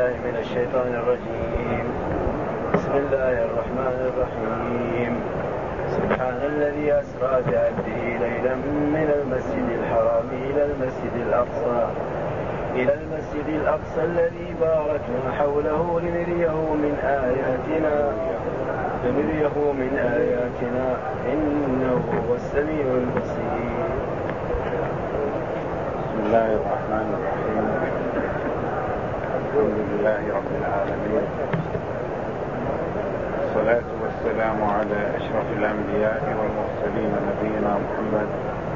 بالله من الشيطان الرجيم. بسم الله الرحمن الرحيم. سبحان الذي أسرى بعبده ليلا من المسجد الحرام إلى المسجد الأقصى الذي باركنا حوله لنريه من آياتنا إنه هو السميع البصير. بسم الله الرحمن الرحيم. الحمد لله رب العالمين، الصلاة والسلام على أشرف الأنبياء والمرسلين نبينا محمد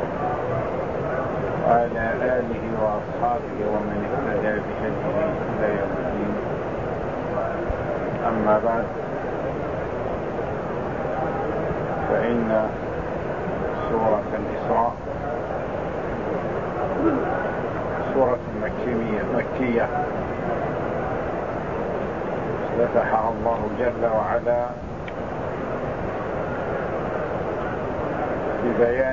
وعلى آله وأصحابه ومن اهتدى بهديه إلى يوم الدين. أما بعد، فإن سورة الإسراء سورة مكية افتتحها الله جل وعلا ببيان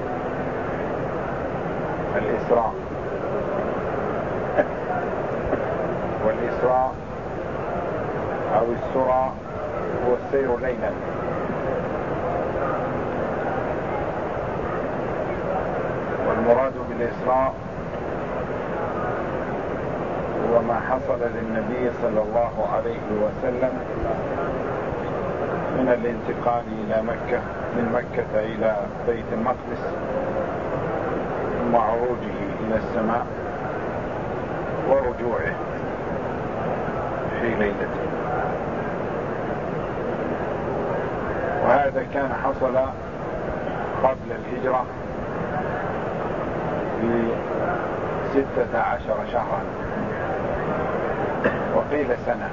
الإسراء، والإسراء أو السرى هو السير ليلا، والمراد بالإسراء هو ما حصل للنبي صلى الله عليه وسلم من الانتقال إلى مكة، من مكة إلى بيت المقدس، ثم عروجه إلى السماء ورجوعه في ليلته. وهذا كان حصل قبل الهجرة ب16 شهرا، وقيل سنة.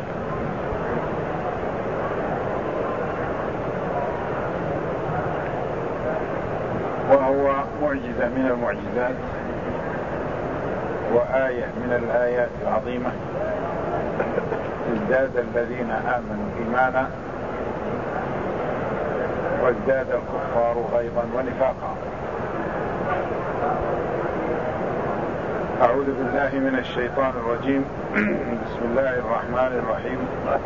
وهو معجزة من المعجزات وآية من الآيات العظيمة. ازداد الذين آمنوا إيمانا وازداد الكفار غيظا ونفاقا. أعوذ بالله من الشيطان الرجيم. بسم الله الرحمن الرحيم.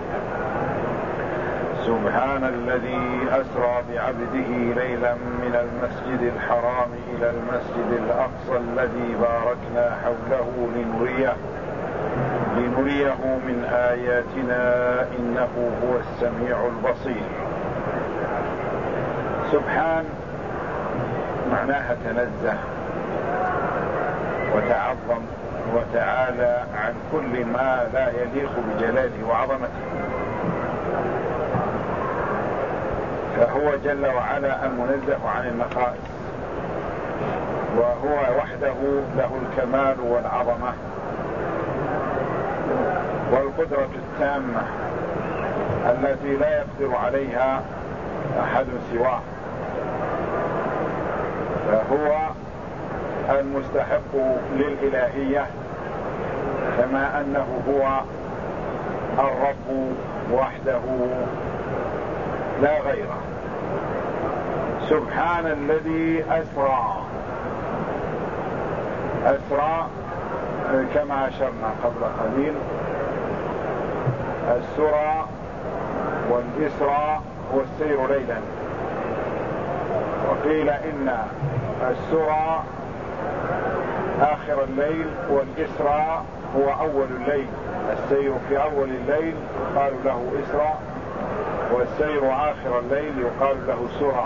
سبحان الذي أسرى بعبده ليلا من المسجد الحرام إلى المسجد الأقصى الذي باركنا حوله لنريه من آياتنا إنه هو السميع البصير. سبحان معناها تنزه وتعظم وتعالى عن كل ما لا يليق بجلاله وعظمته، فهو جل وعلا المنزه عن النقائص، وهو وحده له الكمال والعظمة والقدرة التامة التي لا يقدر عليها أحد سواه، فهو المستحق للإلهية كما أنه هو الرب وحده لا غيره. سبحان الذي أسرى كما أشرنا قبل قليل. السرى والإسراء هو السير ليلا، وقيل إن السرى آخر الليل والإسراء هو أول الليل. السير في أول الليل يقال له إسراء، والسير آخر الليل يقال له سرى.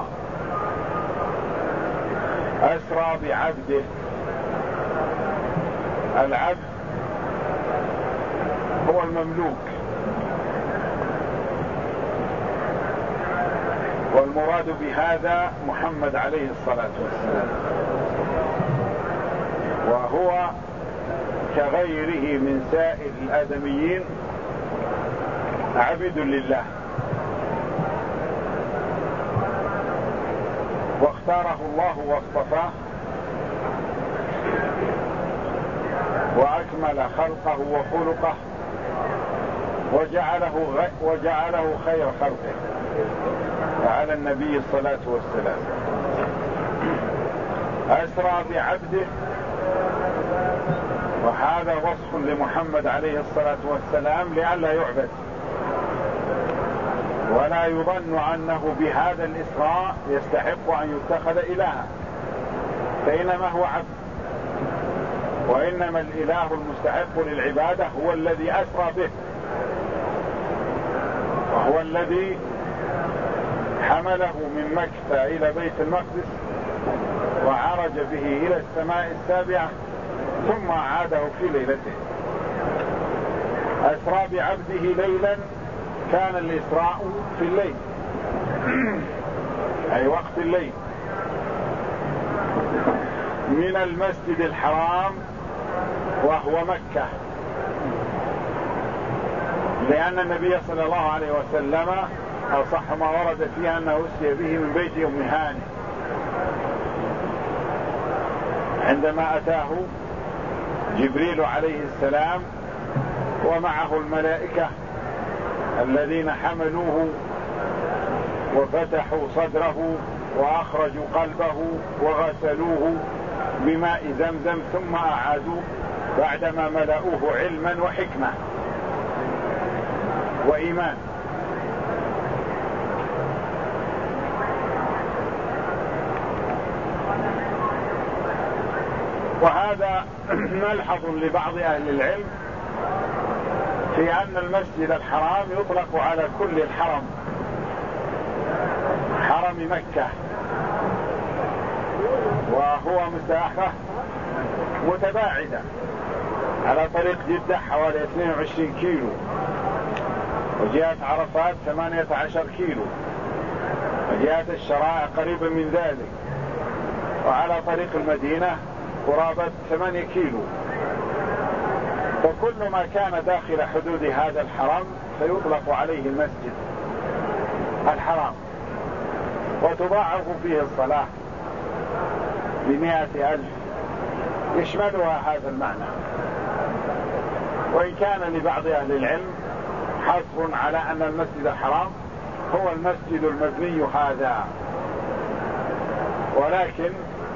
أسرى بعبده. العبد هو المملوك، والمراد بهذا محمد عليه الصلاة والسلام، وهو كغيره من سائر الآدميين عبد لله، واختاره الله واصطفاه وأكمل خلقه وخلقه وجعله خير خلقه على النبي الصلاة والسلام. أسرى بعبده وهذا وصف لمحمد عليه الصلاة والسلام لئلا يعبد، ولا يظن أنه بهذا الإسراء يستحق أن يتخذ إلها، فإنما هو عبد، وإنما الإله المستحق للعبادة هو الذي أسرى به، وهو الذي حمله من مكة إلى بيت المقدس وعرج به إلى السماء السابعة ثم عاده في ليلته. أسرى بعبده ليلا، كان الإسراء في الليل أي وقت الليل، من المسجد الحرام وهو مكة، لأن النبي صلى الله عليه وسلم أصح ما ورد فيها أنه أسري به من بيت أم هانئ عندما أتاه جبريل عليه السلام ومعه الملائكة الذين حملوه وفتحوا صدره وأخرجوا قلبه وغسلوه بماء زمزم ثم أعادوه بعدما ملأوه علما وحكمة وإيمان. وهذا ملحظ لبعض أهل العلم في أن المسجد الحرام يطلق على كل الحرم، حرم مكة، وهو مساحة متباعدة على طريق جدة حوالي 22 كيلو، وجهة عرفات 18 كيلو، وجهة الشرائع قريبا من ذلك، وعلى طريق المدينة قرابة 8 كيلو. وكل ما كان داخل حدود هذا الحرم فيطلق عليه المسجد الحرام، وتضاعف فيه الصلاة ب100,000 يشملها هذا المعنى. وإن كان لبعض أهل العلم حصر على أن المسجد الحرام هو المسجد المبني هذا، ولكن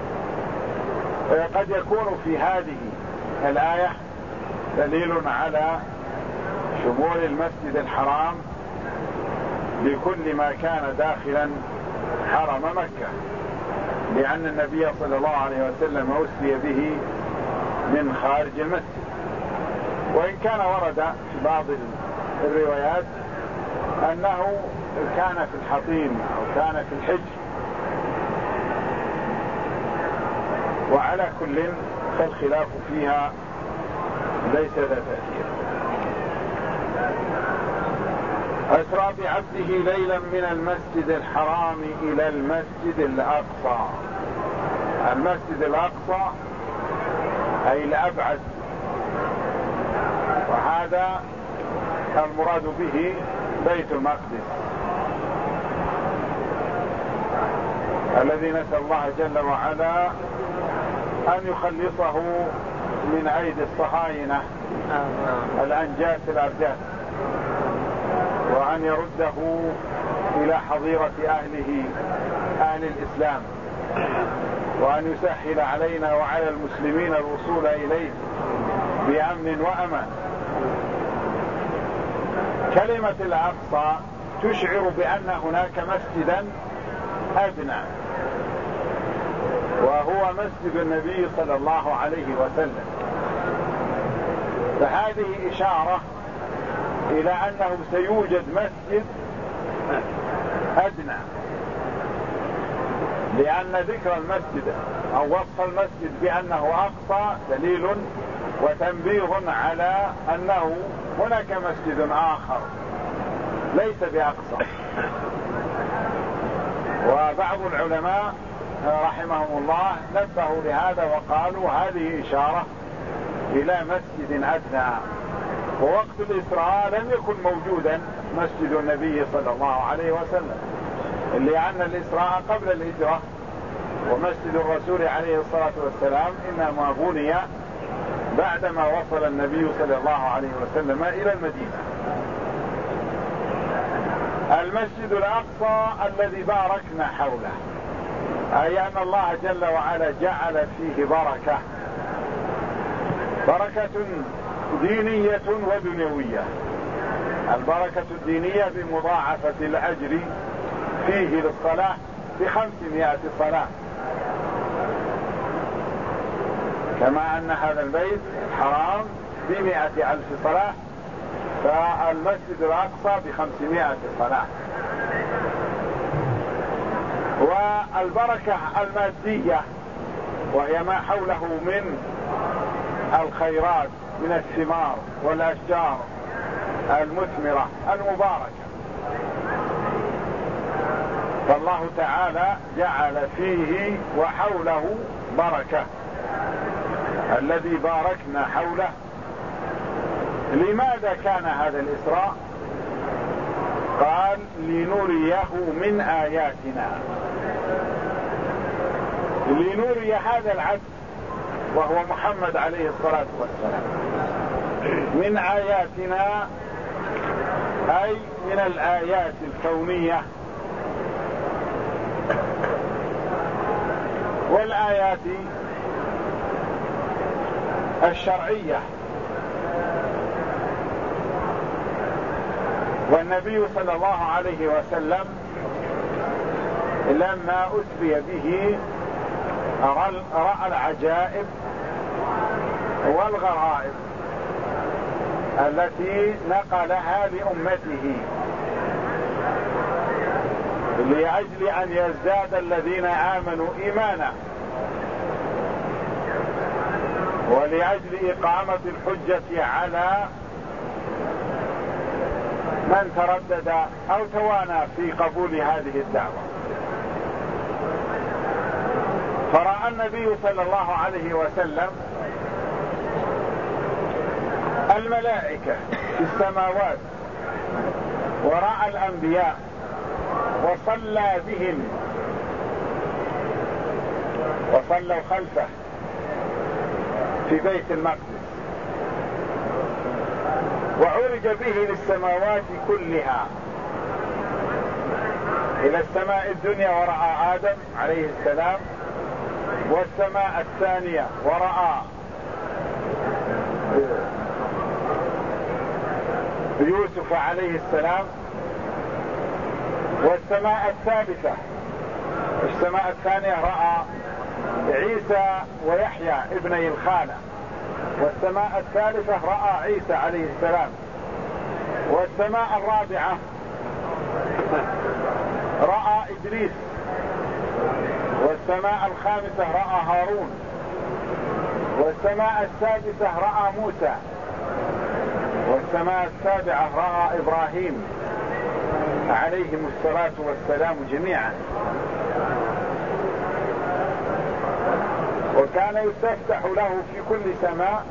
قد يكون في هذه الآية دليل على شمول المسجد الحرام بكل ما كان داخلا حرم مكة، لأن النبي صلى الله عليه وسلم أسري به من خارج المسجد. وإن كان ورد في بعض الروايات أنه كان في الحطيم أو كان في الحجر، وعلى كل فالخلاف فيها ليس ذا تأثير. أسرى بعبده ليلا من المسجد الحرام إلى المسجد الأقصى. المسجد الأقصى أي الأبعد، وهذا المراد به بيت المقدس الذي نسأل الله جل وعلا أن يخلصه من أيدي الصهاينة الأنجاس الأرداس، وأن يرده إلى حظيرة أهله أهل الإسلام، وأن يسهل علينا وعلى المسلمين الوصول إليه بأمن وأمان. كلمة الأقصى تشعر بأن هناك مسجدا أدنى، وهو مسجد النبي صلى الله عليه وسلم، فهذه إشارة إلى أنه سيوجد مسجد أدنى، لأن ذكر المسجد أو وصف المسجد بأنه أقصى دليل وتنبيه على أنه هناك مسجد آخر ليس بأقصى. وبعض العلماء رحمهم الله نبهوا لهذا وقالوا هذه إشارة إلى مسجد أدنى. ووقت الإسراء لم يكن موجودا مسجد النبي صلى الله عليه وسلم، لأن الإسراء قبل الهجرة، ومسجد الرسول عليه الصلاة والسلام إنما بني بعدما وصل النبي صلى الله عليه وسلم إلى المدينة. المسجد الأقصى الذي باركنا حوله، أي أن الله جل وعلا جعل فيه بركة بركة دينية ودنيوية. البركة الدينية بمضاعفة الأجر فيه للصلاة ب500 صلاة، كما أن هذا البيت حرام ب100,000 صلاة، فالمسجد الأقصى ب500 صلاة. والبركة المادية وهي ما حوله من الخيرات من الثمار والأشجار المثمرة المباركة، فالله تعالى جعل فيه وحوله بركة. الذي باركنا حوله. لماذا كان هذا الإسراء؟ قال لنريه من آياتنا، لنري هذا العبد وهو محمد عليه الصلاة والسلام من آياتنا، أي من الآيات الكونية والآيات الشرعية. والنبي صلى الله عليه وسلم لما أسري به رأى العجائب والغرائب التي نقلها لأمته لأجل أن يزداد الذين آمنوا إيمانا، ولأجل إقامة الحجة على من تردد أو توانى في قبول هذه الدعوة. فرأى النبي صلى الله عليه وسلم الملائكة في السماوات، ورأى الأنبياء وصلى بهم وصلوا خلفه في بيت المقدس، وعرج به للسماوات كلها إلى السماء الدنيا ورأى آدم عليه السلام، والسماء الثانية ورأى يوسف عليه السلام، والسماء الثالثة السماء الثانية رأى عيسى ويحيى ابني الخالة، والسماء الثالثة رأى عيسى عليه السلام، والسماء الرابعة رأى إدريس، والسماء الخامسة رأى هارون، والسماء السادسة رأى موسى، والسماء السابعة رأى إبراهيم عليهم الصلاة والسلام جميعا. وكان يستفتح له في كل سماء،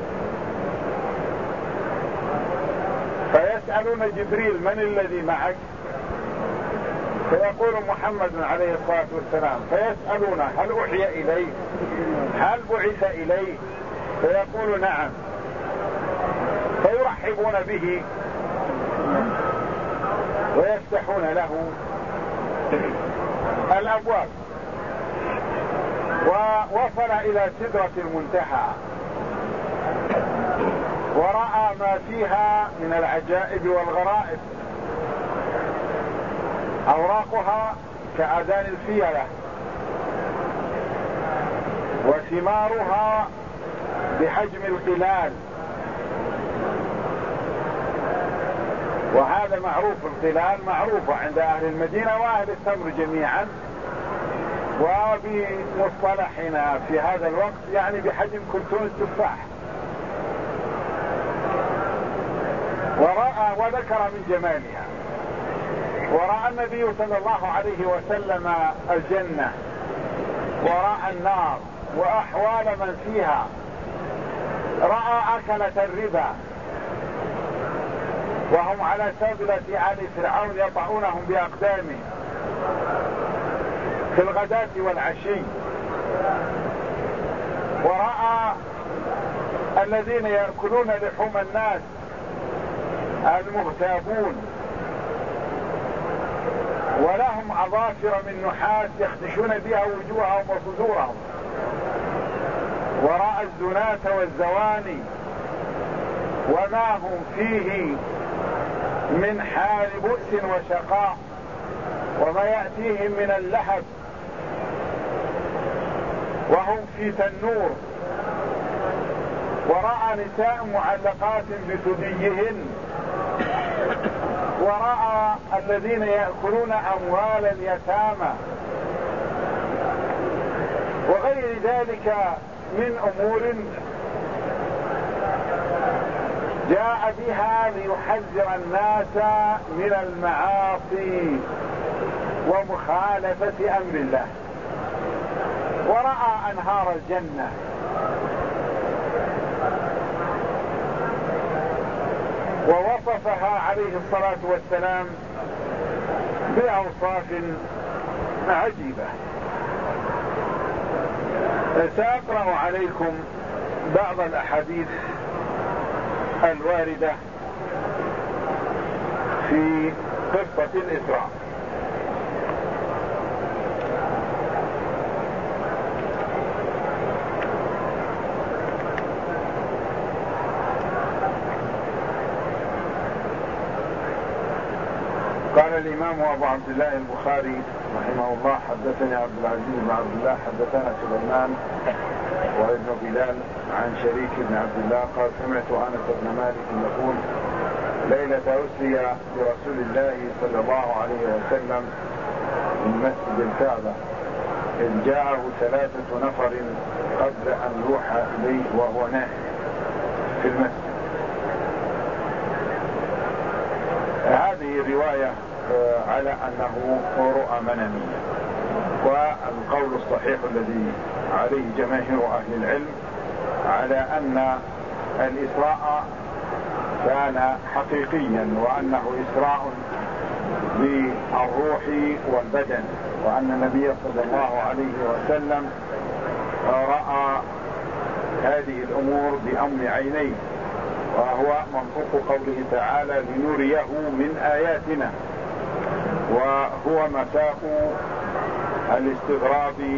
فيسألون جبريل من الذي معك؟ فيقول محمد عليه الصلاة والسلام، فيسألون هل أوحي إليه؟ هل بعث إليه؟ فيقول نعم، فيرحبون به ويفتحون له الأبواب. ووصل إلى سدرة المنتهى ورأى ما فيها من العجائب والغرائب، أوراقها كأذان الفيلة، وثمارها بحجم القلال، وهذا معروف، القلال معروفة عند أهل المدينة وأهل التمر جميعا، وبمصطلحنا في هذا الوقت يعني بحجم كرتون التفاح. ورأى وذكر من جمالها، ورأى النبي صلى الله عليه وسلم الجنة، ورأى النار وأحوال من فيها، رأى أكلة الربا وهم على سبلة آل فرعون يطعونهم بأقدامهم في الغداة والعشي، ورأى الذين يأكلون لحوم الناس المغتابون ولهم أظافر من نحاس يخدشون بها وجوههم وصدورهم، ورأى الزناة والزواني وما هم فيه من حال بؤس وشقاء وما يأتيهم من اللهب وهم في تنور، ورأى نساء معلقات بثديهن، ورأى الذين يأكلون أموال اليتامى وغير ذلك من أمور جاء بها ليحذر الناس من المعاصي ومخالفة أمر الله. ورأى أنهار الجنة ووصفها عليه الصلاة والسلام بأوصاف عجيبة. سأقرأ عليكم بعض الأحاديث الواردة في قصة الإسراء. قال الإمام أبو عبد الله البخاري رحمه الله: حدثني عبد العزيز بن عبد الله حدثنا سليمان وابن بلال عن شريك بن عبد الله قال: سمعت أنس بن مالك يقول: ليلة أسري برسول الله صلى الله عليه وسلم من مسجد الكعبة إذ جاءه 3 نفر قبل أن يوحى إليه وهو نائم في المسجد. هذه الرواية على أنه رؤى منامية، والقول الصحيح الذي عليه جماهير أهل العلم على أن الإسراء كان حقيقيا، وأنه إسراء بالروح والبدن، وأن النبي صلى الله عليه وسلم رأى هذه الأمور بأم عينيه، وهو منطق قوله تعالى: لنريه من آياتنا، وهو مساق الاستغراب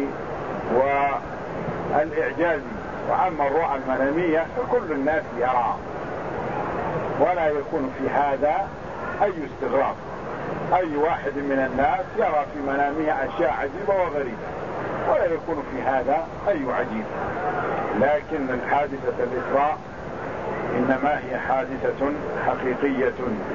والإعجاز. وأما الرؤى المنامية فكل الناس يرى، ولا يكون في هذا أي استغراب. أي واحد من الناس يرى في منامه أشياء عجيبة وغريبة، ولا يكون في هذا أي عجيب. لكن الحادثة الإسراء إنما هي حادثة حقيقية.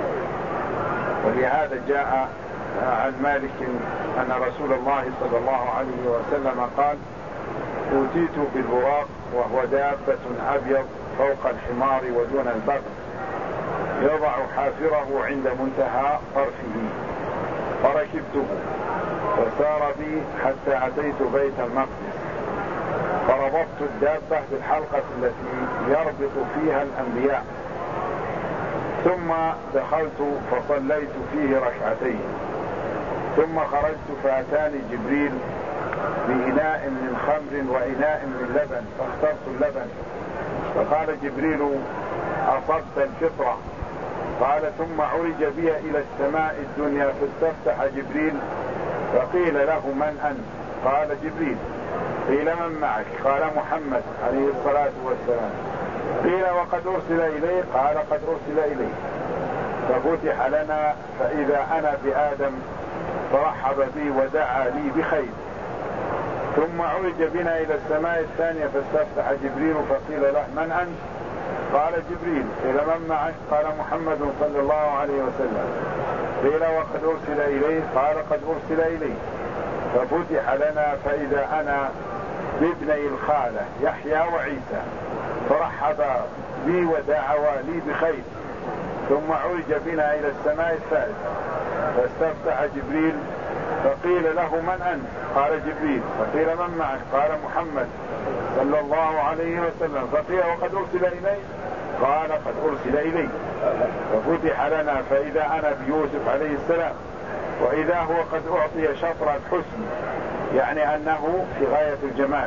ولهذا جاء عن مالك أن رسول الله صلى الله عليه وسلم قال: أوتيت بالبراق وهو دابة أبيض فوق الحمار ودون البغل، يضع حافره عند منتهى طرفه، فركبته فسار بي حتى أتيت بيت المقدس، فربطت الدابة بالحلقة التي يربط فيها الأنبياء، ثم دخلت فصليت فيه ركعتين، ثم خرجت فأتاني جبريل بإناء من خمر وإناء من لبن، فاخترت اللبن، فقال جبريل: أصبت الفطرة. قال: ثم عرج بي إلى السماء الدنيا فاستفتح جبريل، فقيل له: من أنت؟ قال: جبريل. قيل: من معك؟ قال: محمد عليه الصلاة والسلام. قيل: وقد أرسل إليه؟ قال: قد أرسل إليه. ففتح لنا فإذا أنا بآدم، فرحب بي ودعا لي بخير. ثم عرج بنا إلى السماء الثانية فاستفتح جبريل، فقيل له: من أنت؟ قال: جبريل. قيل: من معك؟ قال: محمد صلى الله عليه وسلم. قيل: وقد أرسل إليه؟ قال: قد أرسل إليه. ففتح لنا فإذا أنا بابني الخالة يحيى وعيسى، فرحب بي ودعوا لي بخير. ثم عرج بنا إلى السماء الثالثة فاستفتح جبريل، فقيل له: من أنت؟ قال: جبريل. فقيل: من معك؟ قال: محمد صلى الله عليه وسلم. فقيل: وقد أرسل إليه؟ قال: قد أرسل إليه. ففتح لنا فإذا أنا بيوسف عليه السلام، وإذا هو قد أعطي شطر الحسن، يعني أنه في غاية الجمال،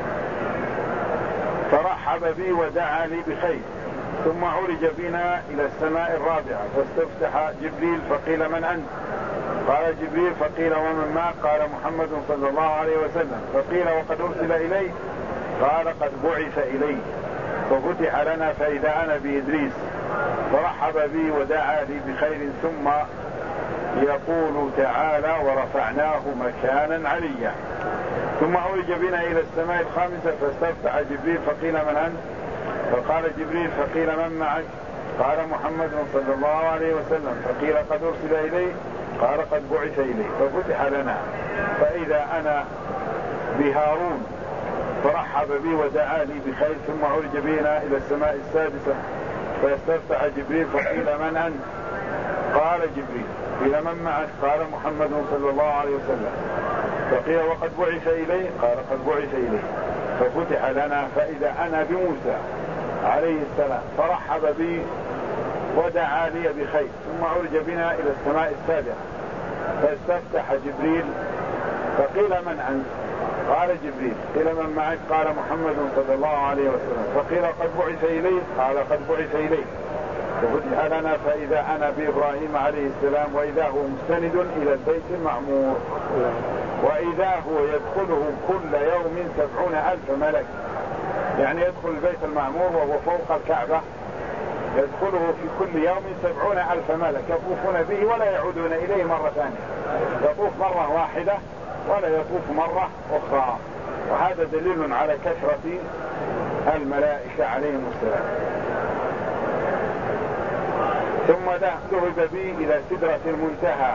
فرحب بي ودعا لي بخير. ثم عرج بنا إلى السماء الرابعة فاستفتح جبريل، فقيل: من أنت؟ قال: جبريل. فقيل: ومن معك؟ قال: محمد صلى الله عليه وسلم. فقيل: وقد أرسل إليه؟ قال قد بعث إلي ففتح لنا فإذا أنا بإدريس فرحب بي ودعا لي بخير ثم يقول تعالى ورفعناه مكانا عليا. ثم عرج بنا إلى السماء الخامسة فاستفتح جبريل فقيل من أنت؟ فقال جبريل فقيل من معك؟ قال محمد صلى الله عليه وسلم. فقيل قد أرسل إليه؟ قال قد بعث إليه. ففتح لنا فإذا أنا بهارون فرحب بي ودعا لي بخير ثم عرج بنا إلى السماء السادسة فاستفتح جبريل فقيل من أنت؟ قال جبريل. قيل من معك؟ قال محمد صلى الله عليه وسلم. فقيل وقد بعث إليه؟ قال قد بعث إليه. ففتح لنا فإذا أنا بموسى عليه السلام فرحب بي ودعا لي بخير ثم عرج بنا إلى السماء السابعة فاستفتح جبريل فقيل من أنت؟ قال جبريل. قيل من معك؟ قال محمد صلى الله عليه وسلم. فقيل قد بعث إليه؟ قال قد بعث إليه. ففتح لنا فإذا أنا بإبراهيم عليه السلام وإذا هو مستند إلى البيت المعمور وإذا هو يدخله كل يوم 70,000 ملك، يعني يدخل البيت المعمور وهو فوق الكعبة يدخله في كل يوم 70,000 ملك يطوفون به ولا يعودون إليه مرة ثانية، يطوف مرة واحدة ولا يطوف مرة أخرى. وهذا دليل على كثرة الملائكة عليهم السلام. ثم ذهب بي إلى سدرة المنتهى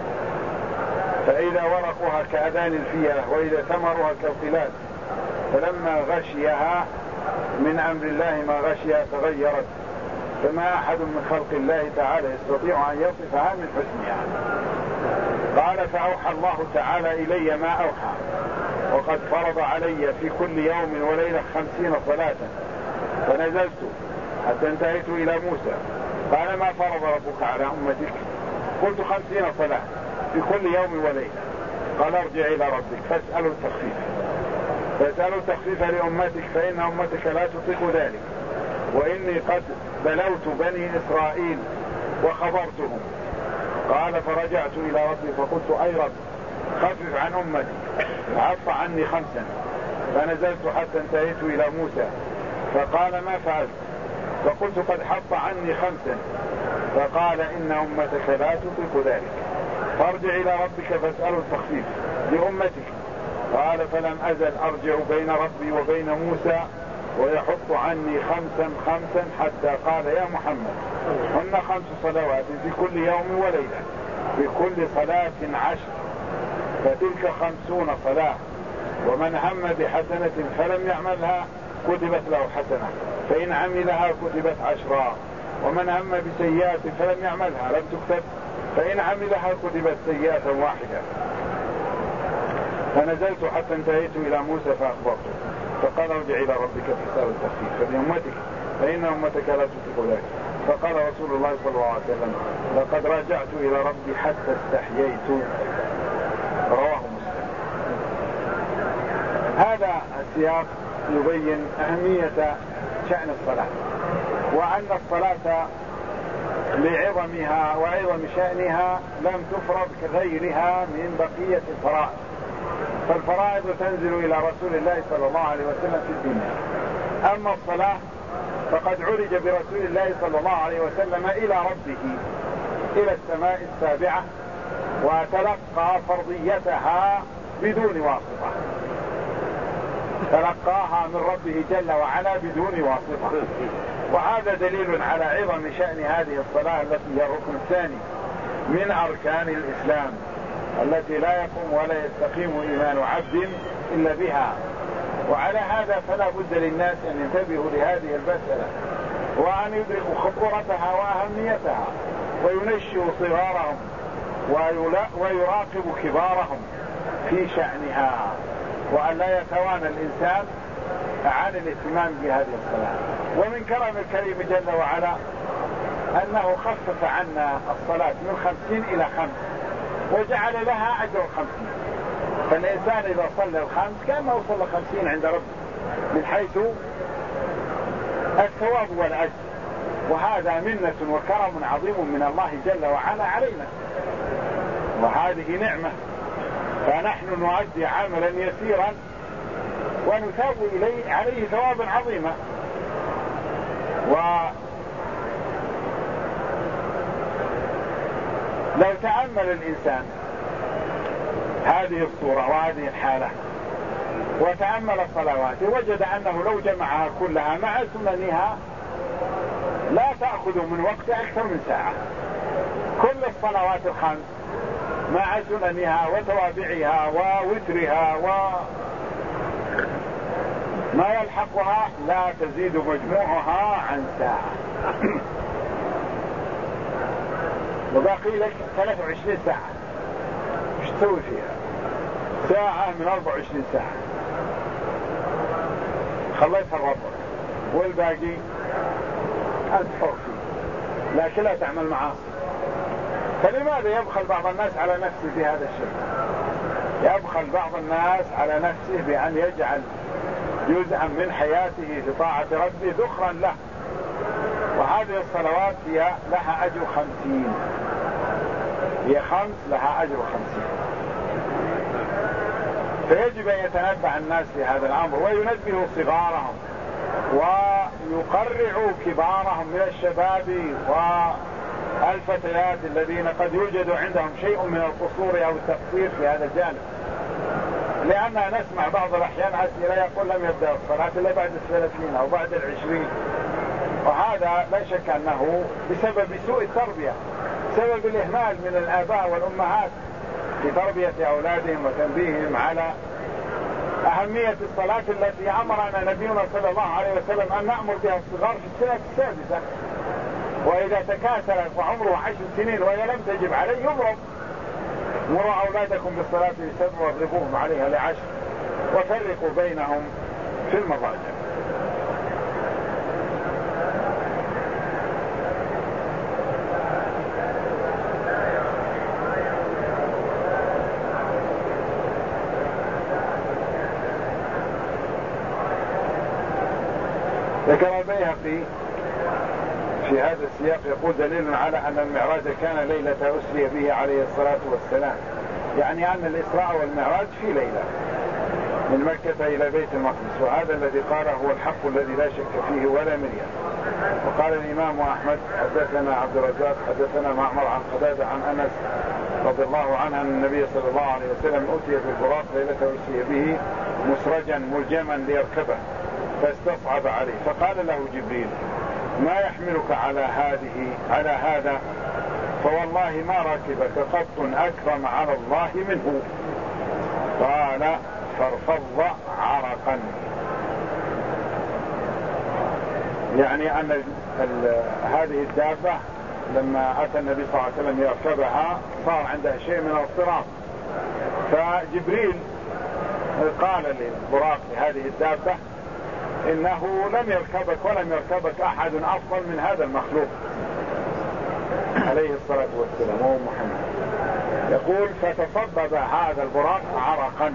فإذا ورقها كأذان الفيلة وإذا ثمرها كالقلاد فلما غشيها من أمر الله ما غشيها تغيرت فما أحد من خلق الله تعالى يستطيع أن يصفها من حسنها. قال فأوحى الله تعالى إلي ما أوحى وقد فرض علي في كل يوم وليلة 50 صلاة فنزلت حتى انتهيت إلى موسى. قال ما فرض ربك على أمتك؟ قلت 50 صلاة في كل يوم وليلة. قال ارجع إلى ربك فاسألوا التخفيف لأمتك فإن أمتك لا تطيق ذلك وإني قد بلوت بني إسرائيل وخبرتهم. قال فرجعت إلى ربي فقلت أي رب خفف عن أمتي عف عني 5. فنزلت حتى انتهيت إلى موسى فقال ما فعلت؟ فقلت قد حط عني 5. فقال إن أمتك لا تطيق ذلك فارجع إلى ربك فاسأل التخفيف لأمتك. قال فلم أزل أرجع بين ربي وبين موسى ويحط عني 5 حتى قال يا محمد هن 5 صلوات في كل يوم وليلة في كل صلاة 10 فتلك 50 صلاة ومن هم بحسنة فلم يعملها كتبت له حسنة فإن عملها كتبت 10 ومن هم بسيئة فلم يعملها لم تكتب فإن عملها كتبت سيئة 1. فنزلت حتى انتهيت إلى موسى فأخبرته فقال ارجع إلى ربك فاسأل التخفيف لأمتك فإن أمتك لا تطيق ذلك. فقال رسول الله صلى الله عليه وسلم لقد رجعت إلى ربي حتى استحييت. رواه مسلم. هذا السياق يبين أهمية شأن الصلاة وأن الصلاة لعظمها وعظم شأنها لم تفرض كغيرها من بقية الفرائض. فالفرائض تنزل إلى رسول الله صلى الله عليه وسلم في الدنيا. أما الصلاة فقد عرج برسول الله صلى الله عليه وسلم إلى ربه إلى السماء السابعة وتلقى فرضيتها بدون واسطة، تلقاها من ربه جل وعلا بدون واسطة. وهذا دليل على عظم شأن هذه الصلاة التي هي الركن الثاني من أركان الإسلام التي لا يقوم ولا يستقيم إيمان عبد إلا بها. وعلى هذا فلا بد للناس أن ينتبهوا لهذه المسألة وأن يدركوا خطورتها وأهميتها وينشئوا صغارهم ويراقبوا كبارهم في شأنها وأن لا يتوانى الإنسان عن الاهتمام بهذه الصلاة. ومن كرم الكريم جل وعلا أنه خفف عنا الصلاة من 50 إلى 5 وجعل لها أجر 50. فالإنسان إذا صلى 5 كأنه صلى 50 عند ربه من حيث الثواب والأجر. وهذا منة وكرم عظيم من الله جل وعلا علينا وهذه نعمة. فنحن نؤدي عملا يسيرا ونثاب عليه ثوابا عظيما. ولو تأمل الإنسان هذه الصورة وهذه الحالة وتأمل صلواته وجد أنه لو جمعها كلها مع سننها لا تأخذ من وقت أكثر من ساعة. كل الصلوات الخمس مع سننها وتوابعها ووترها وما يلحقها لا تزيد مجموعها عن ساعة. وباقي لك 23 ساعة، ايش تسوي فيها؟ ساعة من 24 ساعة خليتها الربع، والباقي أنت حر فيه، لكن لا تعمل معاصي. فلماذا يبخل بعض الناس على نفسه في هذا الشيء؟ يبخل بعض الناس على نفسه بأن يجعل جزءا من حياته في طاعة ربه ذخرا له. وهذه الصلوات هي لها أجر 50، هي 5 لها أجر 50. فيجب أن يتنبه الناس في هذا الأمر وينبهوا صغارهم ويقرعوا كبارهم من الشباب والفتيات الذين قد يوجد عندهم شيء من القصور أو التقصير في هذا الجانب. لأننا نسمع بعض الأحيان أسئلة يقول لم يبدأ الصلاة إلا بعد 30 أو بعد 20، وهذا لا شك أنه بسبب سوء التربية، بسبب الإهمال من الآباء والأمهات في تربية أولادهم وتنبيههم على أهمية الصلاة التي أمرنا نبينا صلى الله عليه وسلم أن نأمر بها الصغار في السنة السادسة. وإذا تكاسل وعمره 10 سنين وهي لم تجب عليه يضرب. مروا أولادكم بالصلاة ل7 واضربوهم عليها ل10 وفرقوا بينهم في المضاجع. ذكر البيهقي في هذا السياق يقول دليل على أن المعراج كان ليلة أسري به عليه الصلاة والسلام، يعني أن الإسراء والمعراج في ليلة من مكة إلى بيت المقدس، وهذا الذي قاله هو الحق الذي لا شك فيه ولا مرية. وقال الإمام أحمد حدثنا عبد الرزاق حدثنا معمر عن قتادة عن أنس رضي الله عنه أن النبي صلى الله عليه وسلم أتي بالبراق ليلة أسري به مسرجا ملجما ليركبه فاستصعب عليه، فقال له جبريل ما يحملك على هذا؟ فوالله ما ركبك قط أكرم على الله منه. قال فارفض عرقا، يعني أن هذه الدابة لما أتى النبي صلى الله عليه وسلم يركبها صار عندها شيء من الاضطراب، فجبريل قال للبراق هذه الدابة إنه لم يركبك ولم يركبك أحد أفضل من هذا المخلوق عليه الصلاة والسلام وهو محمد. يقول فتصبب هذا البراق عرقا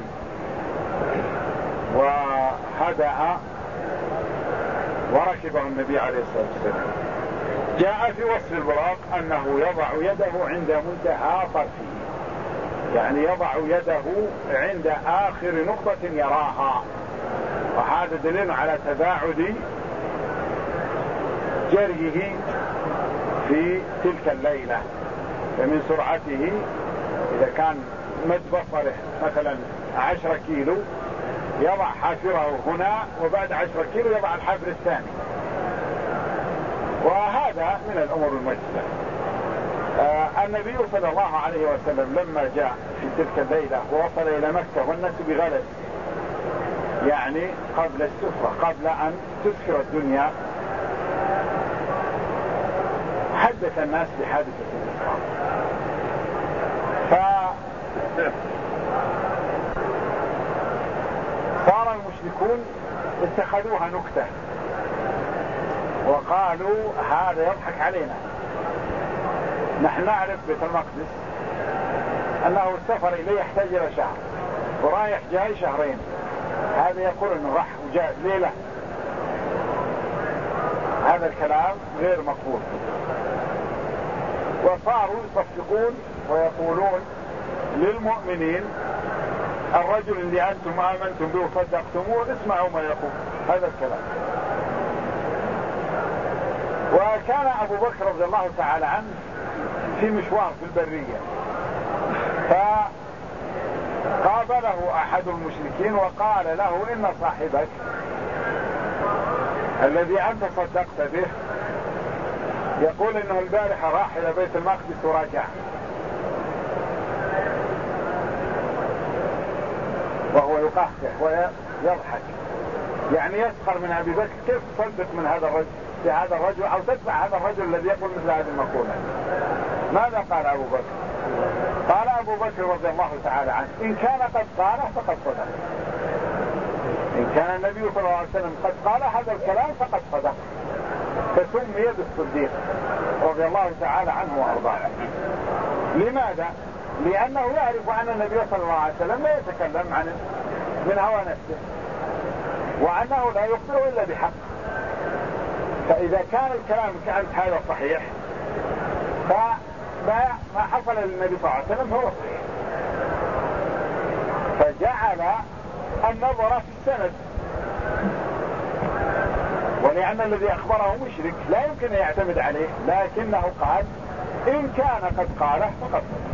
وهدأ وركبه النبي عليه الصلاة والسلام. جاء في وصف البراق أنه يضع يده عند منتهى طرفه، يعني يضع يده عند آخر نقطة يراها، وهذا دليل على تباعد جريه في تلك الليلة. فمن سرعته إذا كان مد بصره مثلا 10 كيلو يضع حافره هنا، وبعد 10 كيلو يضع الحافر الثاني، وهذا من الأمور المجزلة. النبي صلى الله عليه وسلم لما جاء في تلك الليلة ووصل إلى مكة والناس بغلس، يعني قبل السفرة قبل أن تسفر الدنيا، حدث الناس بحادثة الإسراء. فصار المشركون اتخذوها نكتة وقالوا هذا يضحك علينا، نحن نعرف بيت المقدس أنه السفر إليه يحتاج إلى شهر ورايح جاي شهرين، هذا يقول أنه راح وجاء ليلة. هذا الكلام غير مقبول. وصاروا يصفقون ويقولون للمؤمنين الرجل اللي أنتم آمنتم به وصدقتموه اسمعوا ما يقول، هذا الكلام. وكان أبو بكر رضي الله تعالى عنه في مشوار في البرية، فقابله أحد المشركين وقال له إن صاحبك الذي أنت صدقت به يقول إنه البارحة راح إلى بيت المقدس ورجع، وهو يقهقه ويضحك، يعني يسخر من أبي بكر، كيف تصدق من هذا الرجل في هذا الرجل أو تتبع هذا الرجل الذي يقول مثل هذه المقولة؟ ماذا قال أبو بكر؟ قال أبو بكر رضي الله تعالى عنه إن كان قد قاله فقد صدق، إن كان النبي صلى الله عليه وسلم قد قال هذا الكلام فقد صدق، فسمي بالصديق رضي الله تعالى عنه وأرضاه. لماذا؟ لأنه يعرف أن النبي صلى الله عليه وسلم لا يتكلم من هوى نفسه، وأنه لا يخبر إلا بحق، فإذا كان الكلام كأنت هذا صحيح فما حصل للنبي صلى الله عليه وسلم هو صحيح، فجعل النظر في السند، ولأن الذي أخبره مشرك لا يمكن أن يعتمد عليه، لكنه قال إن كان قد قاله فقد صدق.